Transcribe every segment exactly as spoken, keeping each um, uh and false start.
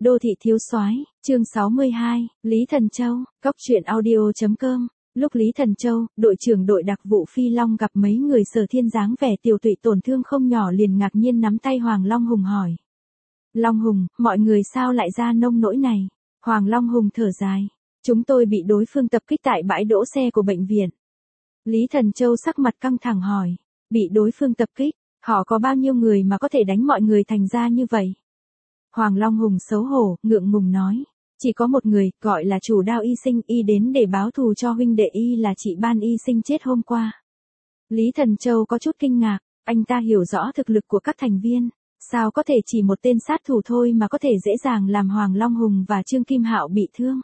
Đô thị thiếu soái, chương sáu mươi hai, Lý Thần Châu, Cóc truyện audio chấm com. Lúc Lý Thần Châu, đội trưởng đội đặc vụ Phi Long gặp mấy người Sở Thiên dáng vẻ tiểu tụy tổn thương không nhỏ liền ngạc nhiên nắm tay Hoàng Long Hùng hỏi. Long Hùng, mọi người sao lại ra nông nỗi này? Hoàng Long Hùng thở dài. Chúng tôi bị đối phương tập kích tại bãi đỗ xe của bệnh viện. Lý Thần Châu sắc mặt căng thẳng hỏi. Bị đối phương tập kích, họ có bao nhiêu người mà có thể đánh mọi người thành ra như vậy? Hoàng Long Hùng xấu hổ, ngượng ngùng nói. Chỉ có một người, gọi là chủ Đao Y Sinh, y đến để báo thù cho huynh đệ y là chị Ban Y Sinh chết hôm qua. Lý Thần Châu có chút kinh ngạc, anh ta hiểu rõ thực lực của các thành viên. Sao có thể chỉ một tên sát thủ thôi mà có thể dễ dàng làm Hoàng Long Hùng và Trương Kim Hạo bị thương?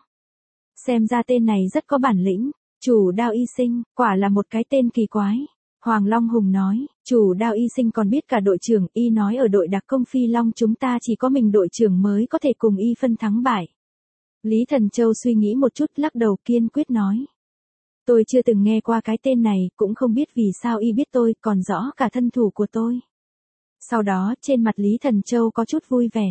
Xem ra tên này rất có bản lĩnh. Chủ Đao Y Sinh, quả là một cái tên kỳ quái. Hoàng Long Hùng nói, chủ Đao Y Sinh còn biết cả đội trưởng, y nói ở đội đặc công Phi Long chúng ta chỉ có mình đội trưởng mới có thể cùng y phân thắng bại. Lý Thần Châu suy nghĩ một chút lắc đầu kiên quyết nói. Tôi chưa từng nghe qua cái tên này, cũng không biết vì sao y biết tôi, còn rõ cả thân thủ của tôi. Sau đó, trên mặt Lý Thần Châu có chút vui vẻ.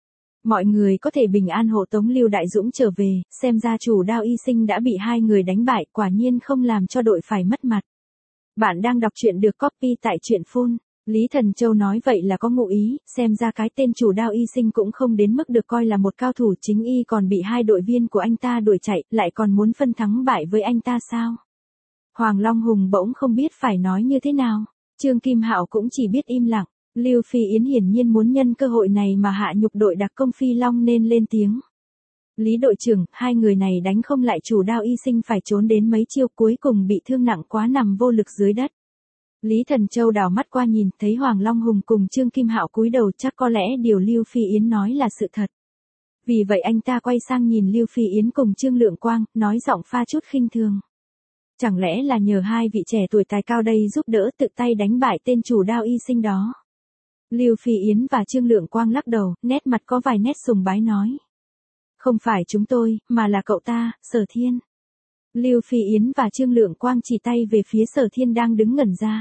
Mọi người có thể bình an hộ tống Lưu Đại Dũng trở về, xem ra chủ Đao Y Sinh đã bị hai người đánh bại, quả nhiên không làm cho đội phải mất mặt. Bạn đang đọc truyện được copy tại truyện phun. Lý Thần Châu nói vậy là có ngụ ý, xem ra cái tên chủ Đao Y Sinh cũng không đến mức được coi là một cao thủ, chính y còn bị hai đội viên của anh ta đuổi chạy, lại còn muốn phân thắng bại với anh ta sao? Hoàng Long Hùng bỗng không biết phải nói như thế nào, Trương Kim Hạo cũng chỉ biết im lặng, Lưu Phi Yến hiển nhiên muốn nhân cơ hội này mà hạ nhục đội đặc công Phi Long nên lên tiếng. Lý đội trưởng, hai người này đánh không lại chủ Đao Y Sinh phải trốn đến mấy chiêu cuối cùng bị thương nặng quá nằm vô lực dưới đất. Lý Thần Châu đảo mắt qua nhìn thấy Hoàng Long Hùng cùng Trương Kim Hạo cúi đầu, chắc có lẽ điều Lưu Phi Yến nói là sự thật. Vì vậy anh ta quay sang nhìn Lưu Phi Yến cùng Trương Lượng Quang, nói giọng pha chút khinh thường. Chẳng lẽ là nhờ hai vị trẻ tuổi tài cao đây giúp đỡ tự tay đánh bại tên chủ Đao Y Sinh đó? Lưu Phi Yến và Trương Lượng Quang lắc đầu, nét mặt có vài nét sùng bái nói. Không phải chúng tôi, mà là cậu ta, Sở Thiên. Lưu Phi Yến và Trương Lượng Quang chỉ tay về phía Sở Thiên đang đứng ngẩn ra.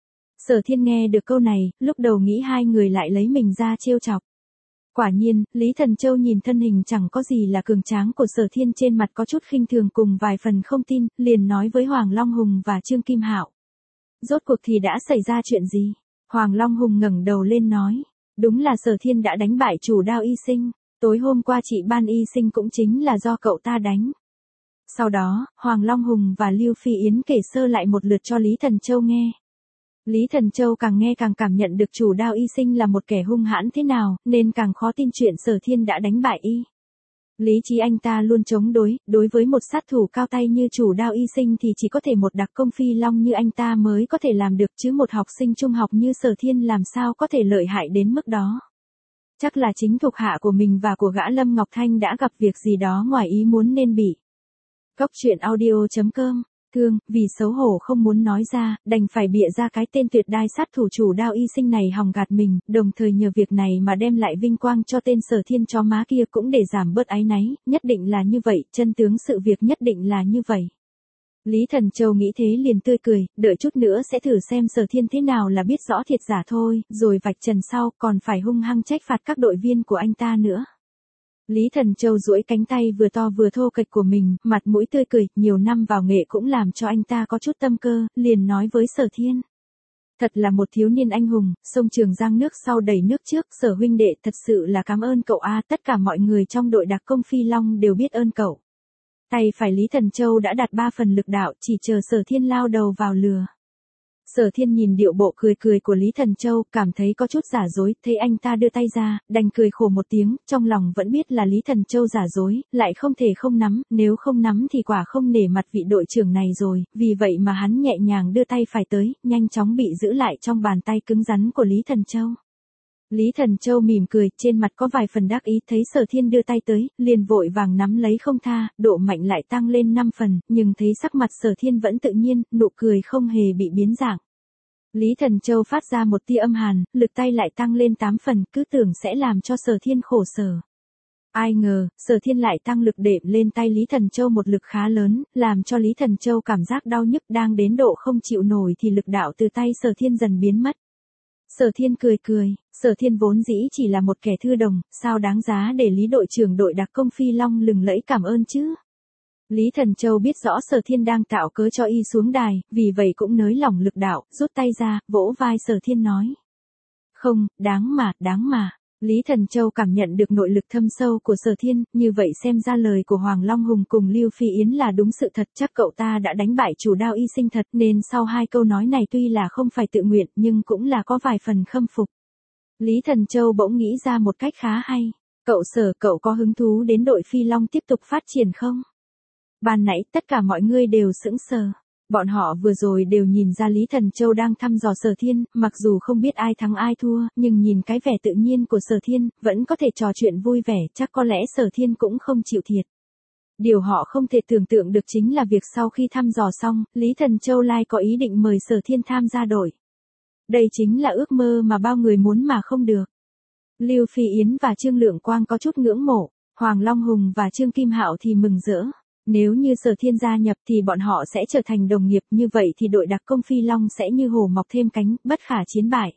Sở Thiên nghe được câu này, lúc đầu nghĩ hai người lại lấy mình ra trêu chọc. Quả nhiên, Lý Thần Châu nhìn thân hình chẳng có gì là cường tráng của Sở Thiên, trên mặt có chút khinh thường cùng vài phần không tin, liền nói với Hoàng Long Hùng và Trương Kim Hạo. Rốt cuộc thì đã xảy ra chuyện gì? Hoàng Long Hùng ngẩng đầu lên nói. Đúng là Sở Thiên đã đánh bại chủ Đao Y Sinh. Tối hôm qua chị Ban Y Sinh cũng chính là do cậu ta đánh. Sau đó, Hoàng Long Hùng và Lưu Phi Yến kể sơ lại một lượt cho Lý Thần Châu nghe. Lý Thần Châu càng nghe càng cảm nhận được chủ Đao Y Sinh là một kẻ hung hãn thế nào, nên càng khó tin chuyện Sở Thiên đã đánh bại y. Lý trí anh ta luôn chống đối, đối với một sát thủ cao tay như chủ Đao Y Sinh thì chỉ có thể một đặc công Phi Long như anh ta mới có thể làm được, chứ một học sinh trung học như Sở Thiên làm sao có thể lợi hại đến mức đó. Chắc là chính thuộc hạ của mình và của gã Lâm Ngọc Thanh đã gặp việc gì đó ngoài ý muốn nên bị. Cóc truyện audio chấm com. Thương, vì xấu hổ không muốn nói ra, đành phải bịa ra cái tên tuyệt đai sát thủ chủ Đao Y Sinh này hòng gạt mình, đồng thời nhờ việc này mà đem lại vinh quang cho tên Sở Thiên chó má kia cũng để giảm bớt áy náy, nhất định là như vậy, chân tướng sự việc nhất định là như vậy. Lý Thần Châu nghĩ thế liền tươi cười, đợi chút nữa sẽ thử xem Sở Thiên thế nào là biết rõ thiệt giả thôi, rồi vạch trần sau, còn phải hung hăng trách phạt các đội viên của anh ta nữa. Lý Thần Châu duỗi cánh tay vừa to vừa thô kệch của mình, mặt mũi tươi cười, nhiều năm vào nghệ cũng làm cho anh ta có chút tâm cơ, liền nói với Sở Thiên. Thật là một thiếu niên anh hùng, sông Trường Giang nước sau đẩy nước trước, Sở huynh đệ thật sự là cảm ơn cậu a, tất cả mọi người trong đội đặc công Phi Long đều biết ơn cậu. Tay phải Lý Thần Châu đã đặt ba phần lực đạo, chỉ chờ Sở Thiên lao đầu vào lừa. Sở Thiên nhìn điệu bộ cười cười của Lý Thần Châu, cảm thấy có chút giả dối, thấy anh ta đưa tay ra, đành cười khổ một tiếng, trong lòng vẫn biết là Lý Thần Châu giả dối, lại không thể không nắm, nếu không nắm thì quả không nể mặt vị đội trưởng này rồi, vì vậy mà hắn nhẹ nhàng đưa tay phải tới, nhanh chóng bị giữ lại trong bàn tay cứng rắn của Lý Thần Châu. Lý Thần Châu mỉm cười, trên mặt có vài phần đắc ý, thấy Sở Thiên đưa tay tới, liền vội vàng nắm lấy không tha, độ mạnh lại tăng lên năm phần, nhưng thấy sắc mặt Sở Thiên vẫn tự nhiên, nụ cười không hề bị biến dạng. Lý Thần Châu phát ra một tia âm hàn, lực tay lại tăng lên tám phần, cứ tưởng sẽ làm cho Sở Thiên khổ sở. Ai ngờ, Sở Thiên lại tăng lực đệm lên tay Lý Thần Châu một lực khá lớn, làm cho Lý Thần Châu cảm giác đau nhức đang đến độ không chịu nổi thì lực đạo từ tay Sở Thiên dần biến mất. Sở Thiên cười cười, Sở Thiên vốn dĩ chỉ là một kẻ thư đồng, sao đáng giá để Lý đội trưởng đội đặc công Phi Long lừng lẫy cảm ơn chứ. Lý Thần Châu biết rõ Sở Thiên đang tạo cớ cho y xuống đài, vì vậy cũng nới lỏng lực đạo, rút tay ra, vỗ vai Sở Thiên nói. Không, đáng mà, đáng mà. Lý Thần Châu cảm nhận được nội lực thâm sâu của Sở Thiên, như vậy xem ra lời của Hoàng Long Hùng cùng Lưu Phi Yến là đúng sự thật, chắc cậu ta đã đánh bại chủ đao y sinh thật, nên sau hai câu nói này tuy là không phải tự nguyện nhưng cũng là có vài phần khâm phục. Lý Thần Châu bỗng nghĩ ra một cách khá hay. Cậu Sở, cậu có hứng thú đến đội Phi Long tiếp tục phát triển không? Ban nãy tất cả mọi người đều sững sờ. Bọn họ vừa rồi đều nhìn ra Lý Thần Châu đang thăm dò Sở Thiên, mặc dù không biết ai thắng ai thua, nhưng nhìn cái vẻ tự nhiên của Sở Thiên, vẫn có thể trò chuyện vui vẻ, chắc có lẽ Sở Thiên cũng không chịu thiệt. Điều họ không thể tưởng tượng được chính là việc sau khi thăm dò xong, Lý Thần Châu lại có ý định mời Sở Thiên tham gia đội. Đây chính là ước mơ mà bao người muốn mà không được. Lưu Phi Yến và Trương Lượng Quang có chút ngưỡng mộ, Hoàng Long Hùng và Trương Kim Hạo thì mừng rỡ. Nếu như Sở Thiên gia nhập thì bọn họ sẽ trở thành đồng nghiệp, như vậy thì đội đặc công Phi Long sẽ như hổ mọc thêm cánh, bất khả chiến bại.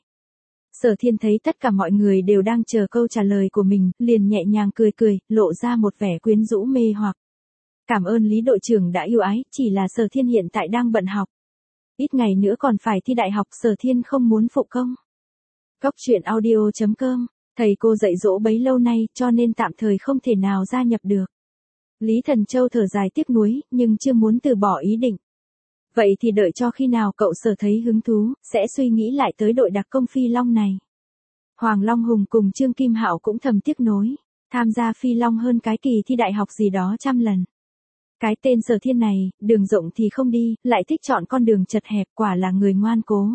Sở Thiên thấy tất cả mọi người đều đang chờ câu trả lời của mình, liền nhẹ nhàng cười cười, lộ ra một vẻ quyến rũ mê hoặc. Cảm ơn Lý đội trưởng đã yêu ái, chỉ là Sở Thiên hiện tại đang bận học. Ít ngày nữa còn phải thi đại học, Sở Thiên không muốn phụ công. Cóc truyện audio chấm com, thầy cô dạy dỗ bấy lâu nay cho nên tạm thời không thể nào gia nhập được. Lý Thần Châu thở dài tiếc nuối, nhưng chưa muốn từ bỏ ý định. Vậy thì đợi cho khi nào cậu Sở thấy hứng thú, sẽ suy nghĩ lại tới đội đặc công Phi Long này. Hoàng Long Hùng cùng Trương Kim Hạo cũng thầm tiếc nối, tham gia Phi Long hơn cái kỳ thi đại học gì đó trăm lần. Cái tên Sở Thiên này, đường rộng thì không đi, lại thích chọn con đường chật hẹp, quả là người ngoan cố.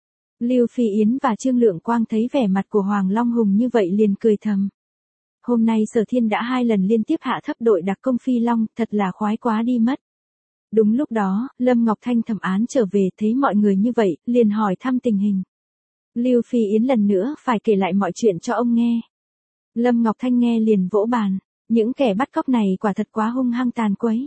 Lưu Phi Yến và Trương Lượng Quang thấy vẻ mặt của Hoàng Long Hùng như vậy liền cười thầm. Hôm nay Sở Thiên đã hai lần liên tiếp hạ thấp đội đặc công Phi Long, thật là khoái quá đi mất. Đúng lúc đó, Lâm Ngọc Thanh thẩm án trở về, thấy mọi người như vậy, liền hỏi thăm tình hình. Lưu Phi Yến lần nữa phải kể lại mọi chuyện cho ông nghe. Lâm Ngọc Thanh nghe liền vỗ bàn, những kẻ bắt cóc này quả thật quá hung hăng tàn quấy.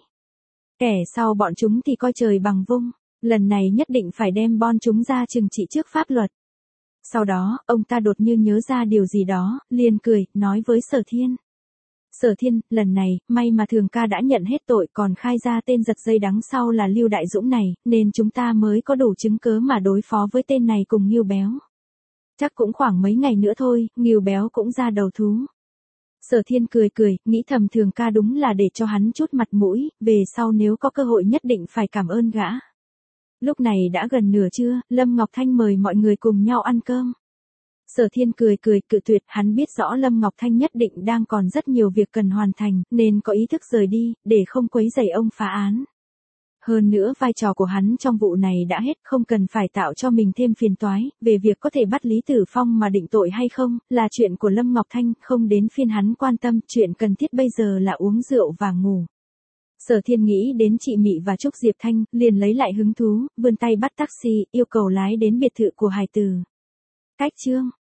Kẻ sau bọn chúng thì coi trời bằng vung, lần này nhất định phải đem bon chúng ra trừng trị trước pháp luật. Sau đó, ông ta đột nhiên nhớ ra điều gì đó, liền cười, nói với Sở Thiên. Sở Thiên, lần này, may mà Thường ca đã nhận hết tội còn khai ra tên giật dây đằng sau là Lưu Đại Dũng này, nên chúng ta mới có đủ chứng cớ mà đối phó với tên này cùng Ngưu Béo. Chắc cũng khoảng mấy ngày nữa thôi, Ngưu Béo cũng ra đầu thú. Sở Thiên cười cười, nghĩ thầm Thường ca đúng là để cho hắn chút mặt mũi, về sau nếu có cơ hội nhất định phải cảm ơn gã. Lúc này đã gần nửa trưa, Lâm Ngọc Thanh mời mọi người cùng nhau ăn cơm. Sở Thiên cười cười cự tuyệt, hắn biết rõ Lâm Ngọc Thanh nhất định đang còn rất nhiều việc cần hoàn thành, nên có ý thức rời đi, để không quấy rầy ông phá án. Hơn nữa vai trò của hắn trong vụ này đã hết, không cần phải tạo cho mình thêm phiền toái, về việc có thể bắt Lý Tử Phong mà định tội hay không, là chuyện của Lâm Ngọc Thanh, không đến phiên hắn quan tâm, chuyện cần thiết bây giờ là uống rượu và ngủ. Sở Thiên nghĩ đến chị Mị và Trúc Diệp Thanh, liền lấy lại hứng thú, vươn tay bắt taxi, yêu cầu lái đến biệt thự của Hải Tử. Cách chương